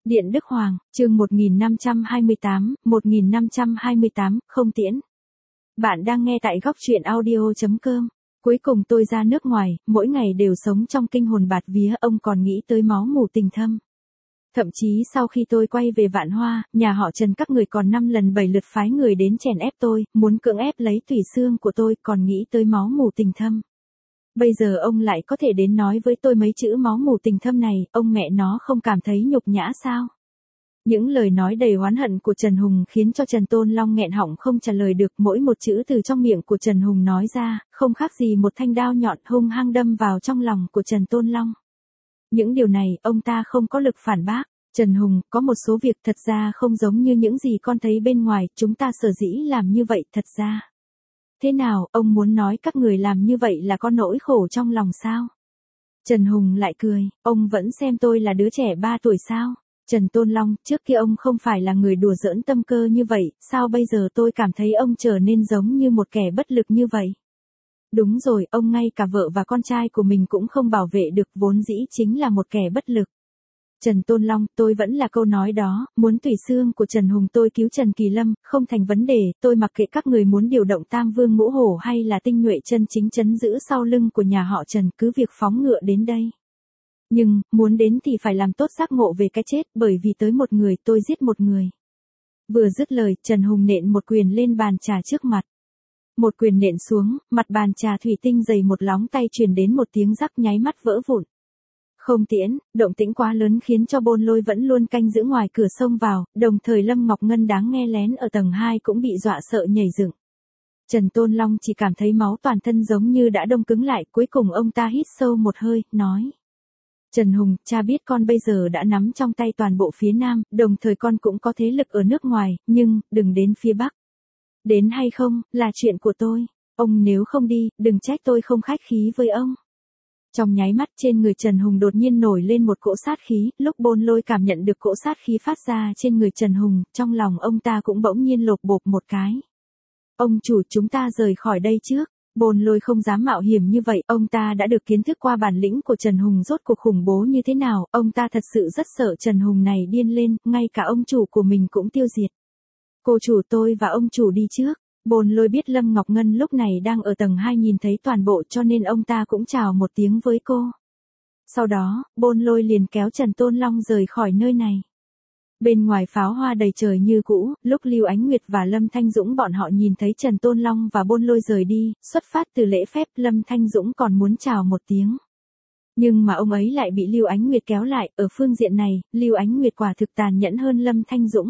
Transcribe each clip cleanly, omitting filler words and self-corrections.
Điện Đức Hoàng, chương 1528, không tiễn. Bạn đang nghe tại góc truyện audio.com. Cuối cùng tôi ra nước ngoài, mỗi ngày đều sống trong kinh hồn bạt vía, ông còn nghĩ tới máu mủ tình thâm. Thậm chí sau khi tôi quay về Vạn Hoa, nhà họ Trần các người còn 5 lần 7 lượt phái người đến chèn ép tôi, muốn cưỡng ép lấy tủy xương của tôi, còn nghĩ tới máu mủ tình thâm. Bây giờ ông lại có thể đến nói với tôi mấy chữ máu mủ tình thâm này, ông mẹ nó không cảm thấy nhục nhã sao? Những lời nói đầy oán hận của Trần Hùng khiến cho Trần Tôn Long nghẹn họng không trả lời được, mỗi một chữ từ trong miệng của Trần Hùng nói ra, không khác gì một thanh đao nhọn hung hăng đâm vào trong lòng của Trần Tôn Long. Những điều này, ông ta không có lực phản bác. Trần Hùng, có một số việc thật ra không giống như những gì con thấy bên ngoài, chúng ta sở dĩ làm như vậy thật ra. Thế nào, ông muốn nói các người làm như vậy là có nỗi khổ trong lòng sao? Trần Hùng lại cười, ông vẫn xem tôi là đứa trẻ 3 tuổi sao? Trần Tôn Long, trước kia ông không phải là người đùa giỡn tâm cơ như vậy, sao bây giờ tôi cảm thấy ông trở nên giống như một kẻ bất lực như vậy? Đúng rồi, ông ngay cả vợ và con trai của mình cũng không bảo vệ được, vốn dĩ chính là một kẻ bất lực. Trần Tôn Long, tôi vẫn là câu nói đó, muốn tủy xương của Trần Hùng tôi cứu Trần Kỳ Lâm, không thành vấn đề, tôi mặc kệ các người muốn điều động Tam Vương Ngũ Hổ hay là tinh nhuệ chân chính trấn giữ sau lưng của nhà họ Trần, cứ việc phóng ngựa đến đây. Nhưng, muốn đến thì phải làm tốt giác ngộ về cái chết, bởi vì tới một người tôi giết một người. Vừa dứt lời, Trần Hùng nện một quyền lên bàn trà trước mặt. Một quyền nện xuống, mặt bàn trà thủy tinh dày một lóng tay truyền đến một tiếng rắc nháy mắt vỡ vụn. Không tiễn, động tĩnh quá lớn khiến cho Bôn Lôi vẫn luôn canh giữ ngoài cửa xông vào, đồng thời Lâm Ngọc Ngân đáng nghe lén ở tầng 2 cũng bị dọa sợ nhảy dựng. Trần Tôn Long chỉ cảm thấy máu toàn thân giống như đã đông cứng lại, cuối cùng ông ta hít sâu một hơi, nói. Trần Hùng, cha biết con bây giờ đã nắm trong tay toàn bộ phía Nam, đồng thời con cũng có thế lực ở nước ngoài, nhưng, đừng đến phía Bắc. Đến hay không, là chuyện của tôi. Ông nếu không đi, đừng trách tôi không khách khí với ông. Trong nháy mắt trên người Trần Hùng đột nhiên nổi lên một cỗ sát khí, lúc Bôn Lôi cảm nhận được cỗ sát khí phát ra trên người Trần Hùng, trong lòng ông ta cũng bỗng nhiên lột bột một cái. Ông chủ, chúng ta rời khỏi đây trước. Bôn Lôi không dám mạo hiểm như vậy, ông ta đã được kiến thức qua bản lĩnh của Trần Hùng rốt cuộc khủng bố như thế nào, ông ta thật sự rất sợ Trần Hùng này điên lên, ngay cả ông chủ của mình cũng tiêu diệt. Cô chủ, tôi và ông chủ đi trước. Bôn Lôi biết Lâm Ngọc Ngân lúc này đang ở tầng 2 nhìn thấy toàn bộ cho nên ông ta cũng chào một tiếng với cô. Sau đó, Bôn Lôi liền kéo Trần Tôn Long rời khỏi nơi này. Bên ngoài pháo hoa đầy trời như cũ, lúc Lưu Ánh Nguyệt và Lâm Thanh Dũng bọn họ nhìn thấy Trần Tôn Long và Bôn Lôi rời đi, xuất phát từ lễ phép, Lâm Thanh Dũng còn muốn chào một tiếng. Nhưng mà ông ấy lại bị Lưu Ánh Nguyệt kéo lại, ở phương diện này, Lưu Ánh Nguyệt quả thực tàn nhẫn hơn Lâm Thanh Dũng.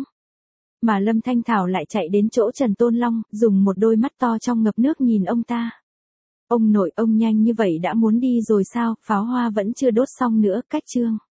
Mà Lâm Thanh Thảo lại chạy đến chỗ Trần Tôn Long, dùng một đôi mắt to trong ngập nước nhìn ông ta. Ông nội, ông nhanh như vậy đã muốn đi rồi sao, pháo hoa vẫn chưa đốt xong nữa, cách chương.